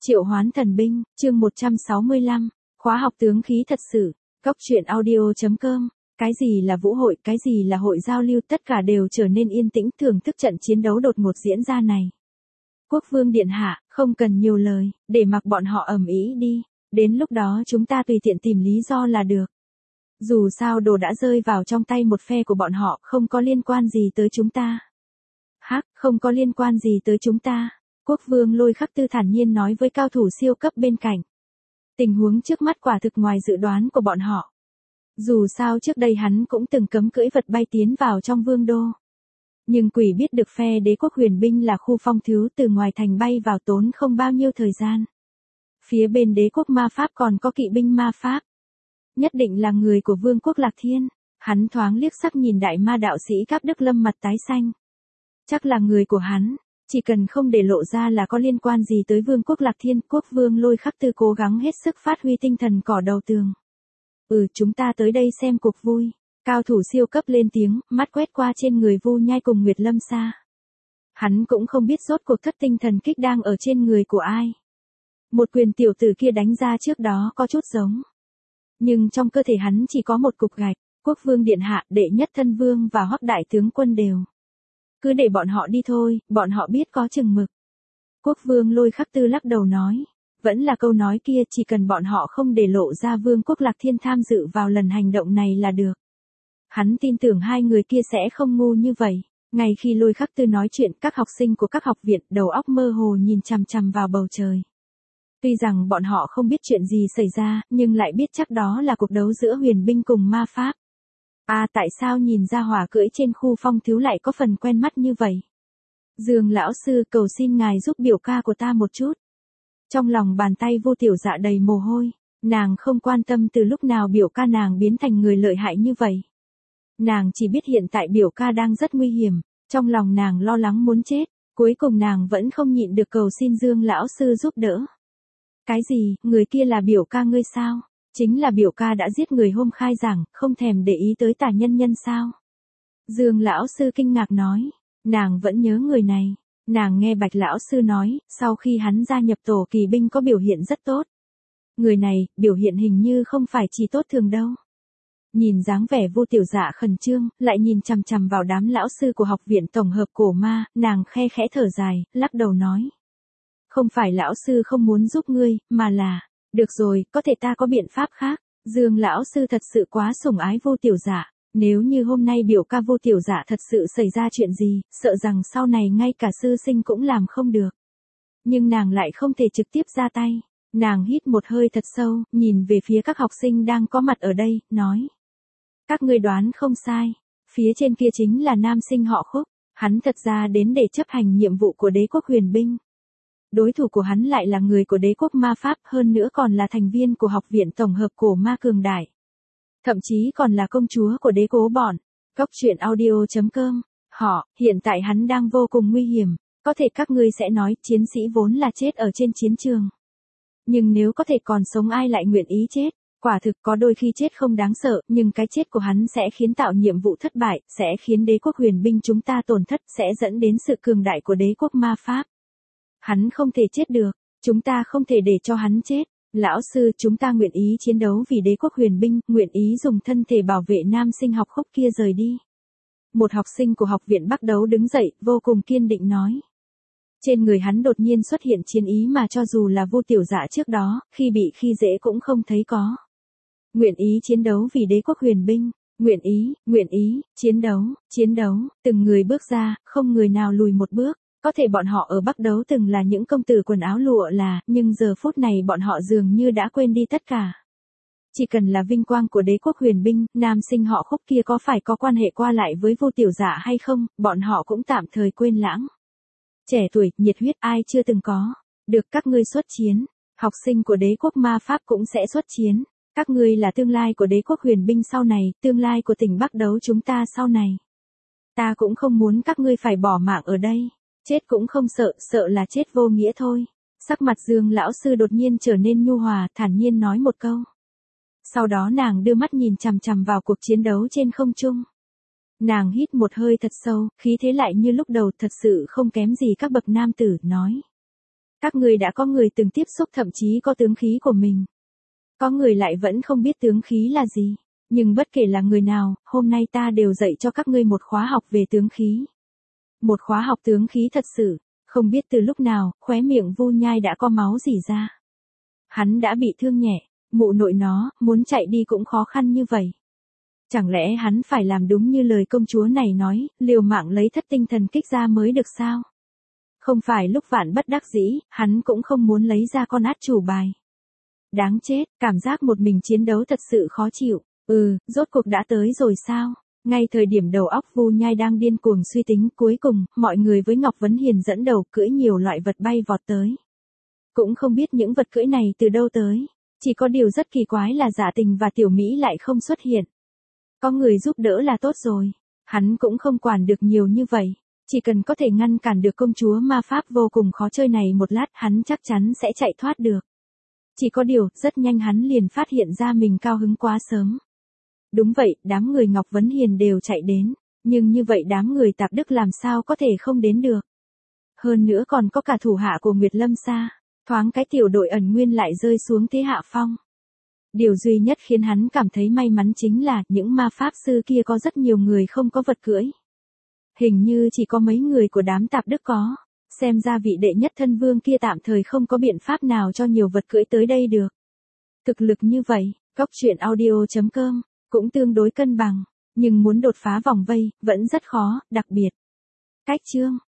Triệu hoán thần binh, chương 165, khóa học tướng khí thật sự, Cốc truyện audio.com, cái gì là vũ hội, cái gì là hội giao lưu, tất cả đều trở nên yên tĩnh thưởng thức trận chiến đấu đột ngột diễn ra này. Quốc vương điện hạ, không cần nhiều lời, để mặc bọn họ ầm ĩ đi, đến lúc đó chúng ta tùy tiện tìm lý do là được. Dù sao đồ đã rơi vào trong tay một phe của bọn họ, không có liên quan gì tới chúng ta. Hắc, không có liên quan gì tới chúng ta. Quốc vương Lôi Khắc Tư thản nhiên nói với cao thủ siêu cấp bên cạnh. Tình huống trước mắt quả thực ngoài dự đoán của bọn họ. Dù sao trước đây hắn cũng từng cấm cưỡi vật bay tiến vào trong vương đô. Nhưng quỷ biết được phe đế quốc huyền binh là khu phong thứ từ ngoài thành bay vào tốn không bao nhiêu thời gian. Phía bên đế quốc ma pháp còn có kỵ binh ma pháp. Nhất định là người của vương quốc Lạc Thiên. Hắn thoáng liếc sắc nhìn đại ma đạo sĩ Cáp Đức Lâm mặt tái xanh. Chắc là người của hắn. Chỉ cần không để lộ ra là có liên quan gì tới vương quốc Lạc Thiên, quốc vương Lôi Khắc Tư cố gắng hết sức phát huy tinh thần cỏ đầu tường. Chúng ta tới đây xem cuộc vui. Cao thủ siêu cấp lên tiếng, mắt quét qua trên người Vu Nhai cùng Nguyệt Lâm Sa. Hắn cũng không biết rốt cuộc thất tinh thần kích đang ở trên người của ai. Một quyền tiểu tử kia đánh ra trước đó có chút giống. Nhưng trong cơ thể hắn chỉ có một cục gạch, quốc vương điện hạ, đệ nhất thân vương và Hoắc đại tướng quân đều. Cứ để bọn họ đi thôi, bọn họ biết có chừng mực. Quốc vương Lôi Khắc Tư lắc đầu nói. Vẫn là câu nói kia, chỉ cần bọn họ không để lộ ra vương quốc Lạc Thiên tham dự vào lần hành động này là được. Hắn tin tưởng hai người kia sẽ không ngu như vậy. Ngay khi Lôi Khắc Tư nói chuyện, các học sinh của các học viện đầu óc mơ hồ nhìn chằm chằm vào bầu trời. Tuy rằng bọn họ không biết chuyện gì xảy ra, nhưng lại biết chắc đó là cuộc đấu giữa huyền binh cùng ma pháp. Tại sao nhìn ra hỏa cưỡi trên khu phong thiếu lại có phần quen mắt như vậy? Dương lão sư, cầu xin ngài giúp biểu ca của ta một chút. Trong lòng bàn tay Vô Tiểu Dạ đầy mồ hôi, nàng không quan tâm từ lúc nào biểu ca nàng biến thành người lợi hại như vậy. Nàng chỉ biết hiện tại biểu ca đang rất nguy hiểm, trong lòng nàng lo lắng muốn chết, cuối cùng nàng vẫn không nhịn được cầu xin Dương lão sư giúp đỡ. Cái gì, người kia là biểu ca ngươi sao? Chính là biểu ca đã giết người hôm khai giảng, không thèm để ý tới tà nhân nhân sao? Dương lão sư kinh ngạc nói, nàng vẫn nhớ người này. Nàng nghe Bạch lão sư nói, sau khi hắn gia nhập tổ kỳ binh có biểu hiện rất tốt. Người này, biểu hiện hình như không phải chỉ tốt thường đâu. Nhìn dáng vẻ Vô Tiểu Dạ khẩn trương, lại nhìn chằm chằm vào đám lão sư của học viện tổng hợp cổ ma, nàng khe khẽ thở dài, lắc đầu nói. Không phải lão sư không muốn giúp ngươi, mà là, được rồi, có thể ta có biện pháp khác. Dương lão sư thật sự quá sủng ái Vô Tiểu Dạ. Nếu như hôm nay biểu ca Vô Tiểu Dạ thật sự xảy ra chuyện gì, sợ rằng sau này ngay cả sư sinh cũng làm không được. Nhưng nàng lại không thể trực tiếp ra tay. Nàng hít một hơi thật sâu, nhìn về phía các học sinh đang có mặt ở đây, nói. Các ngươi đoán không sai. Phía trên kia chính là nam sinh họ Khúc. Hắn thật ra đến để chấp hành nhiệm vụ của đế quốc huyền binh. Đối thủ của hắn lại là người của đế quốc ma pháp, hơn nữa còn là thành viên của học viện tổng hợp cổ ma cường đại. Thậm chí còn là công chúa của đế cố bọn. Cốc truyện audio.com. Hiện tại hắn đang vô cùng nguy hiểm. Có thể các ngươi sẽ nói, chiến sĩ vốn là chết ở trên chiến trường. Nhưng nếu có thể còn sống ai lại nguyện ý chết? Quả thực có đôi khi chết không đáng sợ, nhưng cái chết của hắn sẽ khiến tạo nhiệm vụ thất bại, sẽ khiến đế quốc huyền binh chúng ta tổn thất, sẽ dẫn đến sự cường đại của đế quốc ma pháp. Hắn không thể chết được, chúng ta không thể để cho hắn chết. Lão sư, chúng ta nguyện ý chiến đấu vì đế quốc huyền binh, nguyện ý dùng thân thể bảo vệ nam sinh học Khúc kia rời đi. Một học sinh của học viện Bắc Đấu đứng dậy, vô cùng kiên định nói. Trên người hắn đột nhiên xuất hiện chiến ý mà cho dù là Vô Tiểu Dạ trước đó, khi bị khi dễ cũng không thấy có. Nguyện ý chiến đấu vì đế quốc huyền binh, nguyện ý, chiến đấu, từng người bước ra, không người nào lùi một bước. Có thể bọn họ ở Bắc Đấu từng là những công tử quần áo lụa là, nhưng giờ phút này bọn họ dường như đã quên đi tất cả. Chỉ cần là vinh quang của đế quốc huyền binh, nam sinh họ Khúc kia có phải có quan hệ qua lại với Vô Tiểu Dạ hay không, bọn họ cũng tạm thời quên lãng. Trẻ tuổi, nhiệt huyết ai chưa từng có. Được các ngươi xuất chiến. Học sinh của đế quốc ma pháp cũng sẽ xuất chiến. Các ngươi là tương lai của đế quốc huyền binh sau này, tương lai của tỉnh Bắc Đấu chúng ta sau này. Ta cũng không muốn các ngươi phải bỏ mạng ở đây. Chết cũng không sợ, sợ là chết vô nghĩa thôi. Sắc mặt Dương lão sư đột nhiên trở nên nhu hòa, thản nhiên nói một câu. Sau đó nàng đưa mắt nhìn chằm chằm vào cuộc chiến đấu trên không trung. Nàng hít một hơi thật sâu, khí thế lại như lúc đầu thật sự không kém gì các bậc nam tử, nói. Các ngươi đã có người từng tiếp xúc thậm chí có tướng khí của mình. Có người lại vẫn không biết tướng khí là gì. Nhưng bất kể là người nào, hôm nay ta đều dạy cho các ngươi một khóa học về tướng khí. Một khóa học tướng khí thật sự. Không biết từ lúc nào, khóe miệng Vu Nhai đã có máu rỉ ra. Hắn đã bị thương nhẹ, mụ nội nó, muốn chạy đi cũng khó khăn như vậy. Chẳng lẽ hắn phải làm đúng như lời công chúa này nói, liều mạng lấy thất tinh thần kích ra mới được sao? Không phải lúc vạn bất đắc dĩ, hắn cũng không muốn lấy ra con át chủ bài. Đáng chết, cảm giác một mình chiến đấu thật sự khó chịu. Rốt cuộc đã tới rồi sao? Ngay thời điểm đầu óc Vu Nhai đang điên cuồng suy tính, cuối cùng, mọi người với Ngọc Vấn Hiền dẫn đầu cưỡi nhiều loại vật bay vọt tới. Cũng không biết những vật cưỡi này từ đâu tới. Chỉ có điều rất kỳ quái là Dạ Tình và Tiểu Mỹ lại không xuất hiện. Có người giúp đỡ là tốt rồi. Hắn cũng không quản được nhiều như vậy. Chỉ cần có thể ngăn cản được công chúa ma pháp vô cùng khó chơi này một lát, hắn chắc chắn sẽ chạy thoát được. Chỉ có điều, rất nhanh hắn liền phát hiện ra mình cao hứng quá sớm. Đúng vậy, đám người Ngọc Vấn Hiền đều chạy đến. Nhưng như vậy đám người Tạp Đức làm sao có thể không đến được. Hơn nữa còn có cả thủ hạ của Nguyệt Lâm Sa. Thoáng cái tiểu đội ẩn nguyên lại rơi xuống thế hạ phong. Điều duy nhất khiến hắn cảm thấy may mắn chính là những ma pháp sư kia có rất nhiều người không có vật cưỡi. Hình như chỉ có mấy người của đám Tạp Đức có. Xem ra vị đệ nhất thân vương kia tạm thời không có biện pháp nào cho nhiều vật cưỡi tới đây được. Thực lực như vậy, Cóc Truyện Audio.com cũng tương đối cân bằng. Nhưng muốn đột phá vòng vây, vẫn rất khó, đặc biệt. Cách chương